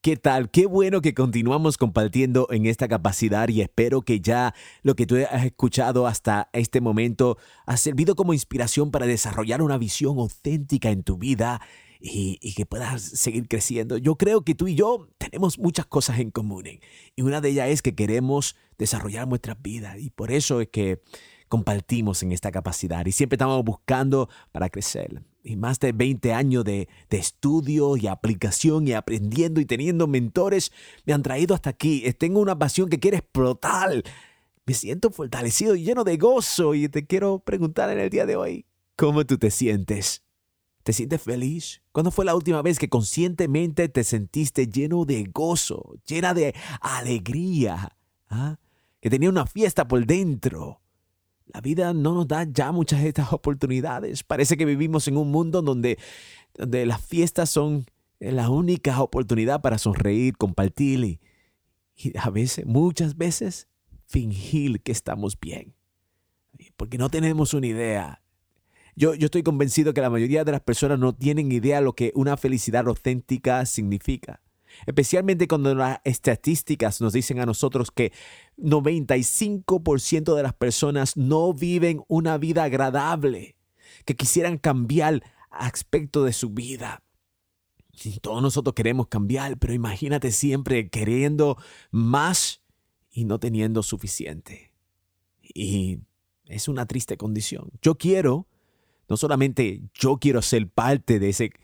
¿Qué tal? Qué bueno que continuamos compartiendo en esta capacidad y espero que ya lo que tú has escuchado hasta este momento ha servido como inspiración para desarrollar una visión auténtica en tu vida y que puedas seguir creciendo. Yo creo que tú y yo tenemos muchas cosas en común y una de ellas es que queremos desarrollar nuestras vidas y por eso es que compartimos en esta capacidad y siempre estamos buscando para crecer. Y más de 20 años de estudio y aplicación y aprendiendo y teniendo mentores me han traído hasta aquí. Tengo una pasión que quiere explotar. Me siento fortalecido y lleno de gozo y te quiero preguntar en el día de hoy, ¿cómo tú te sientes? ¿Te sientes feliz? ¿Cuándo fue la última vez que conscientemente te sentiste lleno de gozo, llena de alegría? ¿Ah? Que tenía una fiesta por dentro. La vida no nos da ya muchas de estas oportunidades. Parece que vivimos en un mundo donde las fiestas son la única oportunidad para sonreír, compartir y a veces, muchas veces, fingir que estamos bien. Porque no tenemos una idea. Yo estoy convencido que la mayoría de las personas no tienen idea de lo que una felicidad auténtica significa. Especialmente cuando las estadísticas nos dicen a nosotros que 95% de las personas no viven una vida agradable, que quisieran cambiar aspecto de su vida. Y todos nosotros queremos cambiar, pero imagínate siempre queriendo más y no teniendo suficiente. Y es una triste condición. No solamente yo quiero ser parte de ese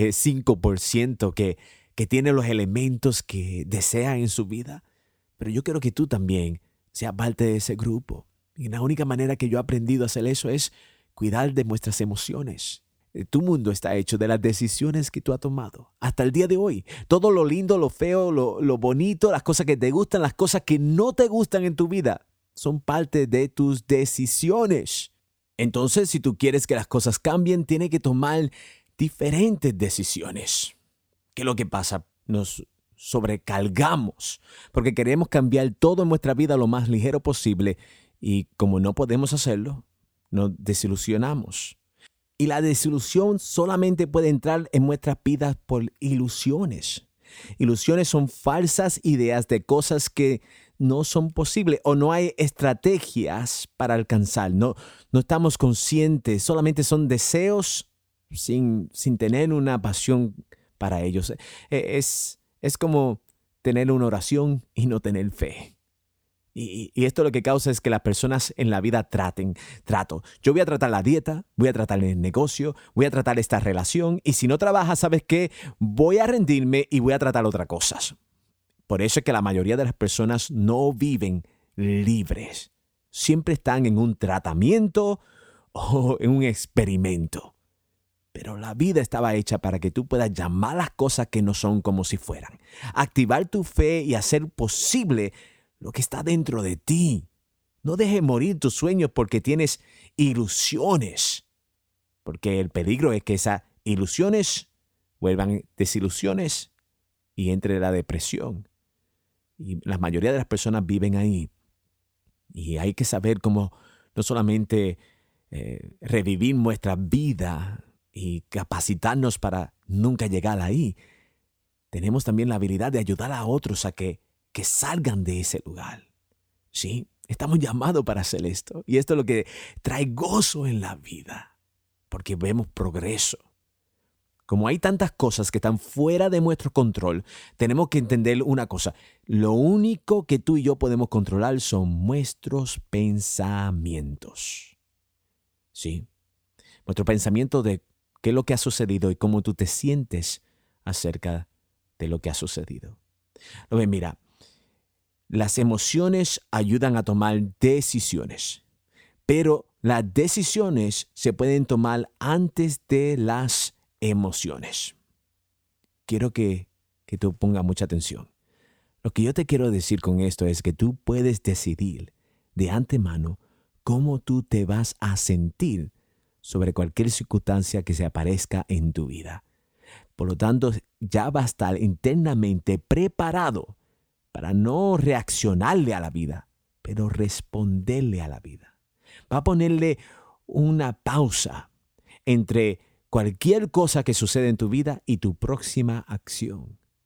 5% que tiene los elementos que desea en su vida, pero yo quiero que tú también seas parte de ese grupo. Y la única manera que yo he aprendido a hacer eso es cuidar de nuestras emociones. Tu mundo está hecho de las decisiones que tú has tomado. Hasta el día de hoy, todo lo lindo, lo feo, lo bonito, las cosas que te gustan, las cosas que no te gustan en tu vida, son parte de tus decisiones. Entonces, si tú quieres que las cosas cambien, tienes que tomar diferentes decisiones. ¿Qué es lo que pasa? Nos sobrecargamos porque queremos cambiar todo en nuestra vida lo más ligero posible y como no podemos hacerlo, nos desilusionamos. Y la desilusión solamente puede entrar en nuestras vidas por ilusiones. Ilusiones son falsas ideas de cosas que no son posibles o no hay estrategias para alcanzar. No estamos conscientes, solamente son deseos sin tener una pasión para ellos. Es como tener una oración y no tener fe. Y esto lo que causa es que las personas en la vida trato. Yo voy a tratar la dieta, voy a tratar el negocio, voy a tratar esta relación y si no trabaja, ¿sabes qué? Voy a rendirme y voy a tratar otras cosas. Por eso es que la mayoría de las personas no viven libres. Siempre están en un tratamiento o en un experimento. Pero la vida estaba hecha para que tú puedas llamar las cosas que no son como si fueran. Activar tu fe y hacer posible lo que está dentro de ti. No dejes morir tus sueños porque tienes ilusiones. Porque el peligro es que esas ilusiones vuelvan desilusiones y entre la depresión. Y la mayoría de las personas viven ahí. Y hay que saber cómo no solamente revivir nuestra vida y capacitarnos para nunca llegar ahí. Tenemos también la habilidad de ayudar a otros a que salgan de ese lugar. Sí, estamos llamados para hacer esto. Y esto es lo que trae gozo en la vida, porque vemos progreso. Como hay tantas cosas que están fuera de nuestro control, tenemos que entender una cosa. Lo único que tú y yo podemos controlar son nuestros pensamientos. Sí, nuestro pensamiento de qué es lo que ha sucedido y cómo tú te sientes acerca de lo que ha sucedido. Mira, las emociones ayudan a tomar decisiones, pero las decisiones se pueden tomar antes de las emociones. Quiero que tú pongas mucha atención. Lo que yo te quiero decir con esto es que tú puedes decidir de antemano cómo tú te vas a sentir sobre cualquier circunstancia que se aparezca en tu vida. Por lo tanto, ya va a estar internamente preparado para no reaccionarle a la vida, pero responderle a la vida. Va a ponerle una pausa entre cualquier cosa que suceda en tu vida y tu próxima acción.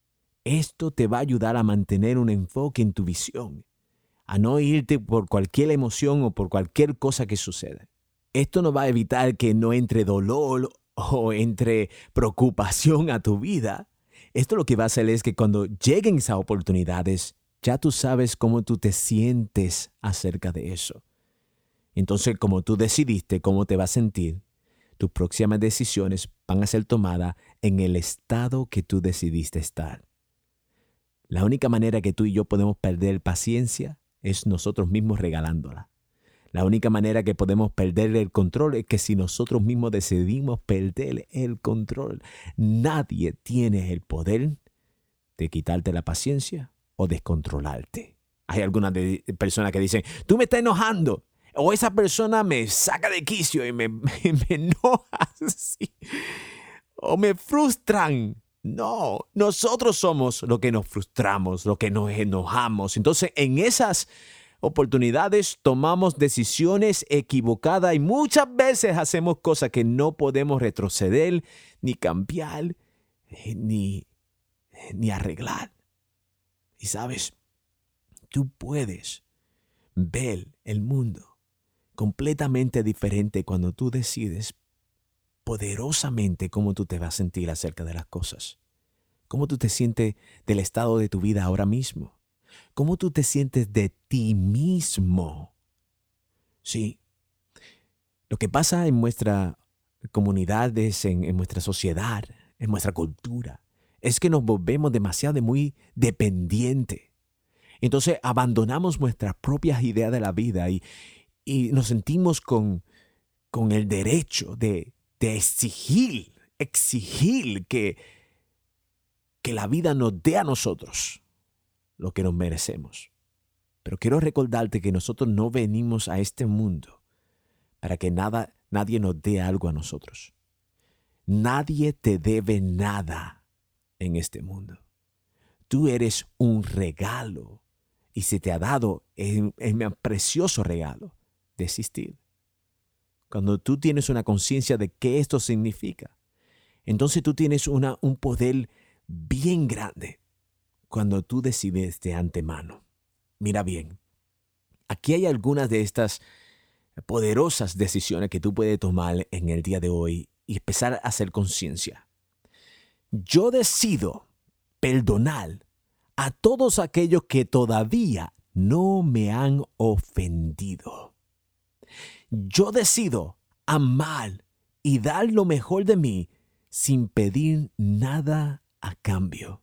Esto te va a ayudar a mantener un enfoque en tu visión, a no irte por cualquier emoción o por cualquier cosa que suceda. Esto no va a evitar que no entre dolor o entre preocupación a tu vida. Esto lo que va a hacer es que cuando lleguen esas oportunidades, ya tú sabes cómo tú te sientes acerca de eso. Entonces, como tú decidiste cómo te vas a sentir, tus próximas decisiones van a ser tomadas en el estado que tú decidiste estar. La única manera que tú y yo podemos perder paciencia es nosotros mismos regalándola. La única manera que podemos perder el control es que si nosotros mismos decidimos perder el control. Nadie tiene el poder de quitarte la paciencia o descontrolarte. Hay algunas personas que dicen, tú me estás enojando. O esa persona me saca de quicio y me enoja así. O me frustran. No, nosotros somos los que nos frustramos, los que nos enojamos. Entonces, en esas oportunidades tomamos decisiones equivocadas y muchas veces hacemos cosas que no podemos retroceder, ni cambiar, ni arreglar. Y sabes, tú puedes ver el mundo completamente diferente cuando tú decides poderosamente cómo tú te vas a sentir acerca de las cosas. Cómo tú te sientes del estado de tu vida ahora mismo. Cómo tú te sientes de ti mismo. Sí. Lo que pasa en nuestras comunidades, en nuestra sociedad, en nuestra cultura, es que nos volvemos demasiado muy dependientes. Entonces abandonamos nuestras propias ideas de la vida y nos sentimos con el derecho de exigir que la vida nos dé a nosotros lo que nos merecemos. Pero quiero recordarte que nosotros no venimos a este mundo para que nadie nos dé algo a nosotros. Nadie te debe nada en este mundo. Tú eres un regalo y se te ha dado el precioso regalo de existir. Cuando tú tienes una conciencia de qué esto significa, entonces tú tienes un poder bien grande cuando tú decides de antemano. Mira bien, aquí hay algunas de estas poderosas decisiones que tú puedes tomar en el día de hoy y empezar a hacer conciencia. Yo decido perdonar a todos aquellos que todavía no me han ofendido. Yo decido amar y dar lo mejor de mí sin pedir nada a cambio.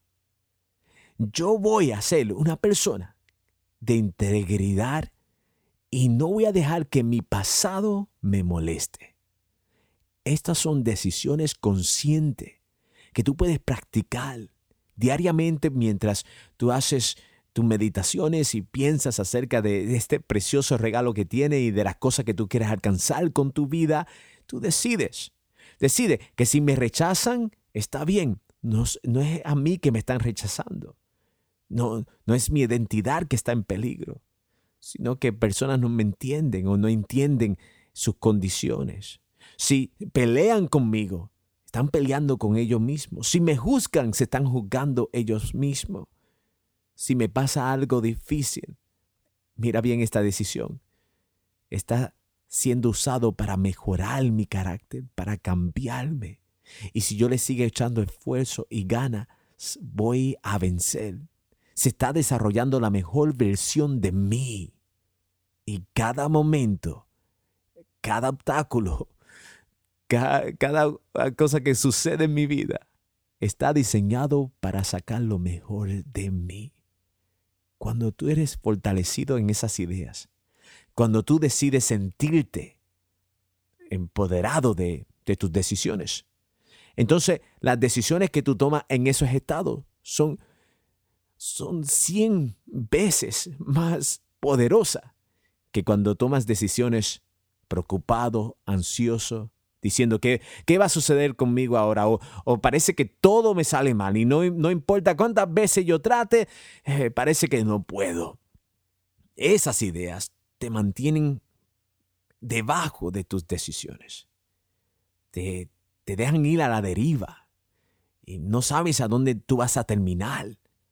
Yo voy a ser una persona de integridad y no voy a dejar que mi pasado me moleste. Estas son decisiones conscientes que tú puedes practicar diariamente mientras tú haces tus meditaciones y piensas acerca de este precioso regalo que tiene y de las cosas que tú quieres alcanzar con tu vida. Tú decides. Decide que si me rechazan, está bien. No es a mí que me están rechazando. No es mi identidad que está en peligro, sino que personas no me entienden o no entienden sus condiciones. Si pelean conmigo, están peleando con ellos mismos. Si me juzgan, se están juzgando ellos mismos. Si me pasa algo difícil, mira bien esta decisión. Está siendo usado para mejorar mi carácter, para cambiarme. Y si yo le sigo echando esfuerzo y ganas, voy a vencer. Se está desarrollando la mejor versión de mí. Y cada momento, cada obstáculo, cada cosa que sucede en mi vida, está diseñado para sacar lo mejor de mí. Cuando tú eres fortalecido en esas ideas, cuando tú decides sentirte empoderado de tus decisiones, entonces las decisiones que tú tomas en esos estados son 100 veces más poderosas que cuando tomas decisiones preocupado, ansioso, diciendo ¿qué va a suceder conmigo ahora? O parece que todo me sale mal y no importa cuántas veces yo trate, parece que no puedo. Esas ideas te mantienen debajo de tus decisiones. Te dejan ir a la deriva y no sabes a dónde tú vas a terminar.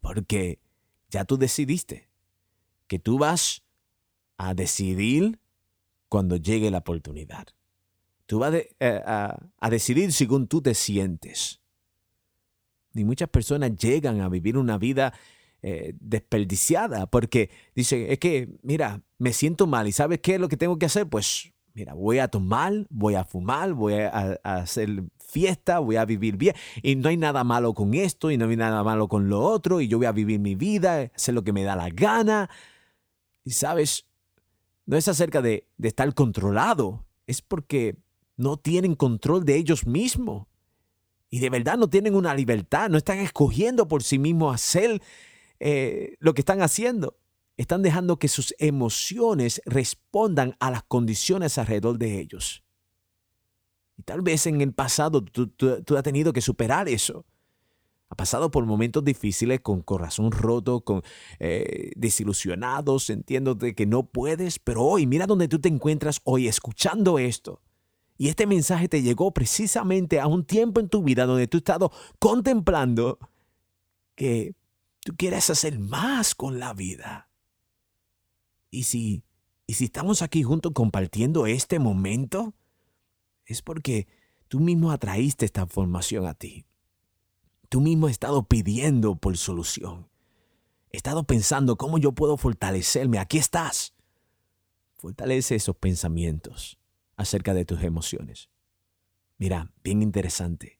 porque ya tú decidiste que tú vas a decidir cuando llegue la oportunidad. Tú vas a decidir según tú te sientes. Y muchas personas llegan a vivir una vida desperdiciada porque dicen, es que, mira, me siento mal y ¿sabes qué es lo que tengo que hacer? Pues, mira, voy a tomar, voy a fumar, voy a hacer fiesta, voy a vivir bien. Y no hay nada malo con esto y no hay nada malo con lo otro y yo voy a vivir mi vida, hacer lo que me da la gana. Y, ¿sabes? No es acerca de estar controlado, es porque no tienen control de ellos mismos. Y de verdad no tienen una libertad, no están escogiendo por sí mismos hacer lo que están haciendo. Están dejando que sus emociones respondan a las condiciones alrededor de ellos. Y tal vez en el pasado tú has tenido que superar eso. Ha pasado por momentos difíciles, con corazón roto, con desilusionados, sintiéndote que no puedes, pero hoy, mira dónde tú te encuentras hoy escuchando esto. Y este mensaje te llegó precisamente a un tiempo en tu vida donde tú has estado contemplando que tú quieres hacer más con la vida. Y si estamos aquí juntos compartiendo este momento, es porque tú mismo atraíste esta información a ti. Tú mismo has estado pidiendo por solución. He estado pensando cómo yo puedo fortalecerme. Aquí estás. Fortalece esos pensamientos acerca de tus emociones. Mira, bien interesante.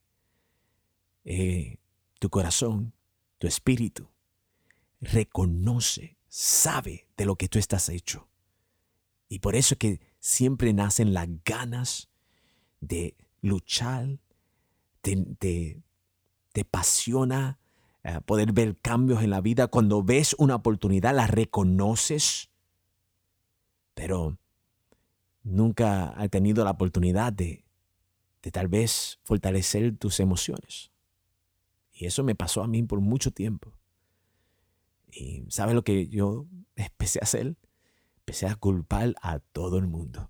Tu corazón, tu espíritu, reconoce, sabe de lo que tú estás hecho. Y por eso es que siempre nacen las ganas de luchar, te apasiona poder ver cambios en la vida. Cuando ves una oportunidad, la reconoces, pero nunca has tenido la oportunidad de tal vez fortalecer tus emociones. Y eso me pasó a mí por mucho tiempo. Y ¿sabes lo que yo empecé a hacer? Empecé a culpar a todo el mundo.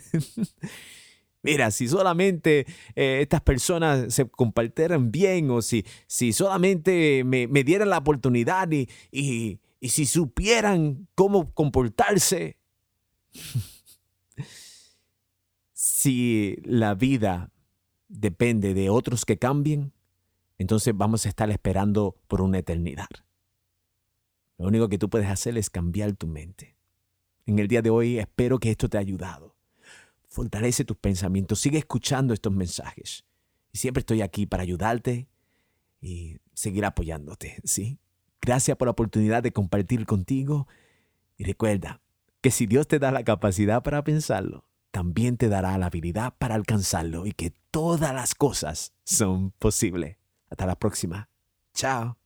Mira, si solamente estas personas se compartieran bien o si solamente me dieran la oportunidad y si supieran cómo comportarse. Si la vida depende de otros que cambien, entonces vamos a estar esperando por una eternidad. Lo único que tú puedes hacer es cambiar tu mente. En el día de hoy espero que esto te haya ayudado. Fortalece tus pensamientos, sigue escuchando estos mensajes. Y siempre estoy aquí para ayudarte y seguir apoyándote, ¿sí? Gracias por la oportunidad de compartir contigo. Y recuerda que si Dios te da la capacidad para pensarlo, también te dará la habilidad para alcanzarlo y que todas las cosas son posibles. Hasta la próxima. Chao.